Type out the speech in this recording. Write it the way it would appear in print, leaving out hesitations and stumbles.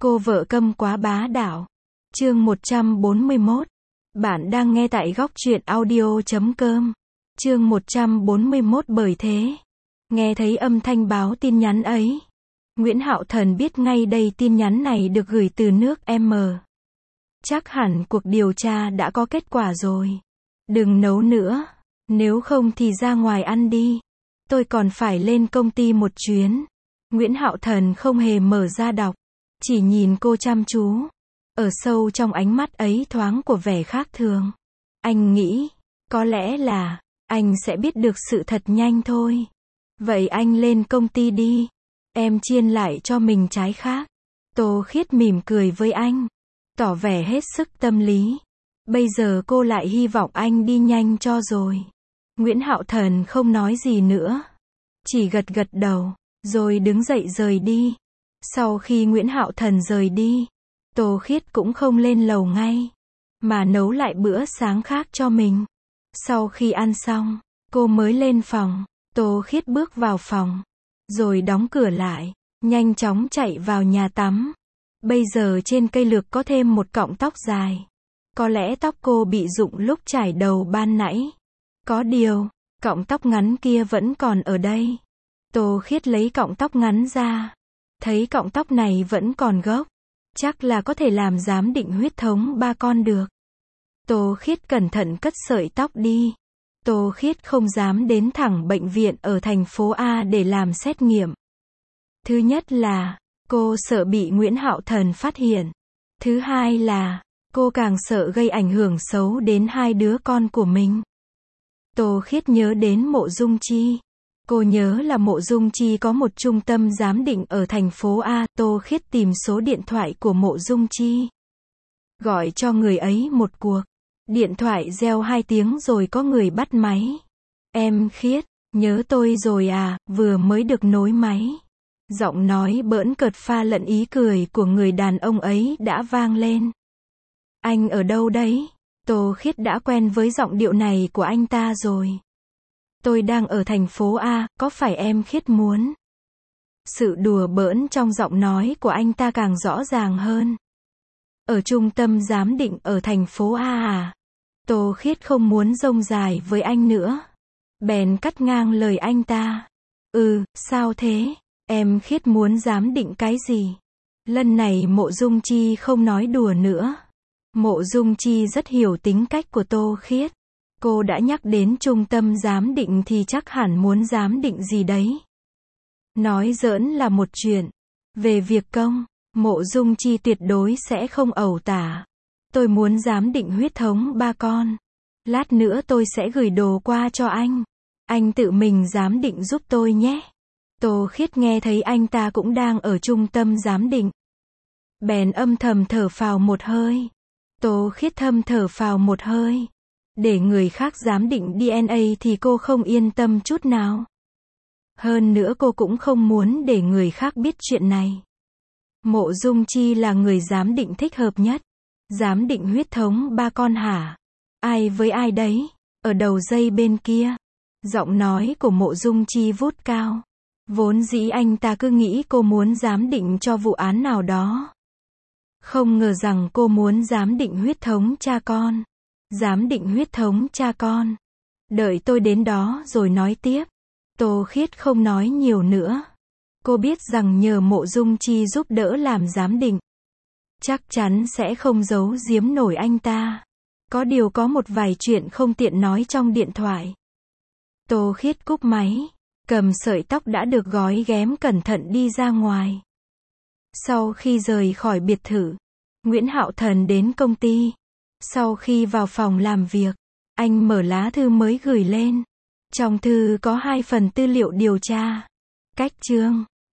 Cô vợ câm quá bá đạo. Chương 141. Bạn đang nghe tại góc truyện audio.com. Chương 141. Bởi thế, nghe thấy âm thanh báo tin nhắn ấy, Nguyễn Hạo Thần biết ngay đây tin nhắn này được gửi từ nước M. Chắc hẳn cuộc điều tra đã có kết quả rồi. Đừng nấu nữa, nếu không thì ra ngoài ăn đi. Tôi còn phải lên công ty một chuyến. Nguyễn Hạo Thần không hề mở ra đọc, chỉ nhìn cô chăm chú. Ở sâu trong ánh mắt ấy thoáng của vẻ khác thường. Anh nghĩ, có lẽ là, anh sẽ biết được sự thật nhanh thôi. Vậy anh lên công ty đi. Em chiên lại cho mình trái khác. Tô Khiết mỉm cười với anh, tỏ vẻ hết sức tâm lý. Bây giờ cô lại hy vọng anh đi nhanh cho rồi. Nguyễn Hạo Thần không nói gì nữa, chỉ gật gật đầu, rồi đứng dậy rời đi. Sau khi Nguyễn Hạo Thần rời đi, Tô Khiết cũng không lên lầu ngay, mà nấu lại bữa sáng khác cho mình. Sau khi ăn xong, cô mới lên phòng. Tô Khiết bước vào phòng, rồi đóng cửa lại, nhanh chóng chạy vào nhà tắm. Bây giờ trên cây lược có thêm một cọng tóc dài. Có lẽ tóc cô bị rụng lúc chải đầu ban nãy. Có điều, cọng tóc ngắn kia vẫn còn ở đây. Tô Khiết lấy cọng tóc ngắn ra, thấy cọng tóc này vẫn còn gốc. Chắc là có thể làm giám định huyết thống ba con được. Tô Khiết cẩn thận cất sợi tóc đi. Tô Khiết không dám đến thẳng bệnh viện ở thành phố A để làm xét nghiệm. Thứ nhất là, cô sợ bị Nguyễn Hạo Thần phát hiện. Thứ hai là, cô càng sợ gây ảnh hưởng xấu đến hai đứa con của mình. Tô Khiết nhớ đến Mộ Dung Chi. Cô nhớ là Mộ Dung Chi có một trung tâm giám định ở thành phố A. Tô Khiết tìm số điện thoại của Mộ Dung Chi, gọi cho người ấy một cuộc. Điện thoại reo 2 tiếng rồi có người bắt máy. Em Khiết, nhớ tôi rồi à? Vừa mới được nối máy. Giọng nói bỡn cợt pha lẫn ý cười của người đàn ông ấy đã vang lên. Anh ở đâu đấy? Tô Khiết đã quen với giọng điệu này của anh ta rồi. Tôi đang ở thành phố A, có phải em Khiết muốn? Sự đùa bỡn trong giọng nói của anh ta càng rõ ràng hơn. Ở trung tâm giám định ở thành phố A à? Tô Khiết không muốn rông dài với anh nữa, bèn cắt ngang lời anh ta. Sao thế? Em Khiết muốn giám định cái gì? Lần này Mộ Dung Chi không nói đùa nữa. Mộ Dung Chi rất hiểu tính cách của Tô Khiết. Cô đã nhắc đến trung tâm giám định thì chắc hẳn muốn giám định gì đấy. Nói giỡn là một chuyện. Về việc công, Mộ Dung Chi tuyệt đối sẽ không ẩu tả. Tôi muốn giám định huyết thống ba con. Lát nữa tôi sẽ gửi đồ qua cho anh. Anh tự mình giám định giúp tôi nhé. Tô Khiết nghe thấy anh ta cũng đang ở trung tâm giám định, bèn âm thầm thở phào một hơi. Tô Khiết thầm thở phào một hơi. Để người khác giám định DNA thì cô không yên tâm chút nào. Hơn nữa cô cũng không muốn để người khác biết chuyện này. Mộ Dung Chi là người giám định thích hợp nhất. Giám định huyết thống ba con hả? Ai với ai đấy? Ở đầu dây bên kia. Giọng nói của Mộ Dung Chi vút cao. Vốn dĩ anh ta cứ nghĩ cô muốn giám định cho vụ án nào đó. Không ngờ rằng cô muốn giám định huyết thống cha con. Giám định huyết thống cha con. Đợi tôi đến đó rồi nói tiếp. Tô Khiết không nói nhiều nữa. Cô biết rằng nhờ Mộ Dung Chi giúp đỡ làm giám định, chắc chắn sẽ không giấu giếm nổi anh ta. Có điều có một vài chuyện không tiện nói trong điện thoại. Tô Khiết cúp máy, cầm sợi tóc đã được gói ghém cẩn thận đi ra ngoài. Sau khi rời khỏi biệt thự, Nguyễn Hạo Thần đến công ty. Sau khi vào phòng làm việc, anh mở lá thư mới gửi lên. Trong thư có 2 phần tư liệu điều tra. Cách chương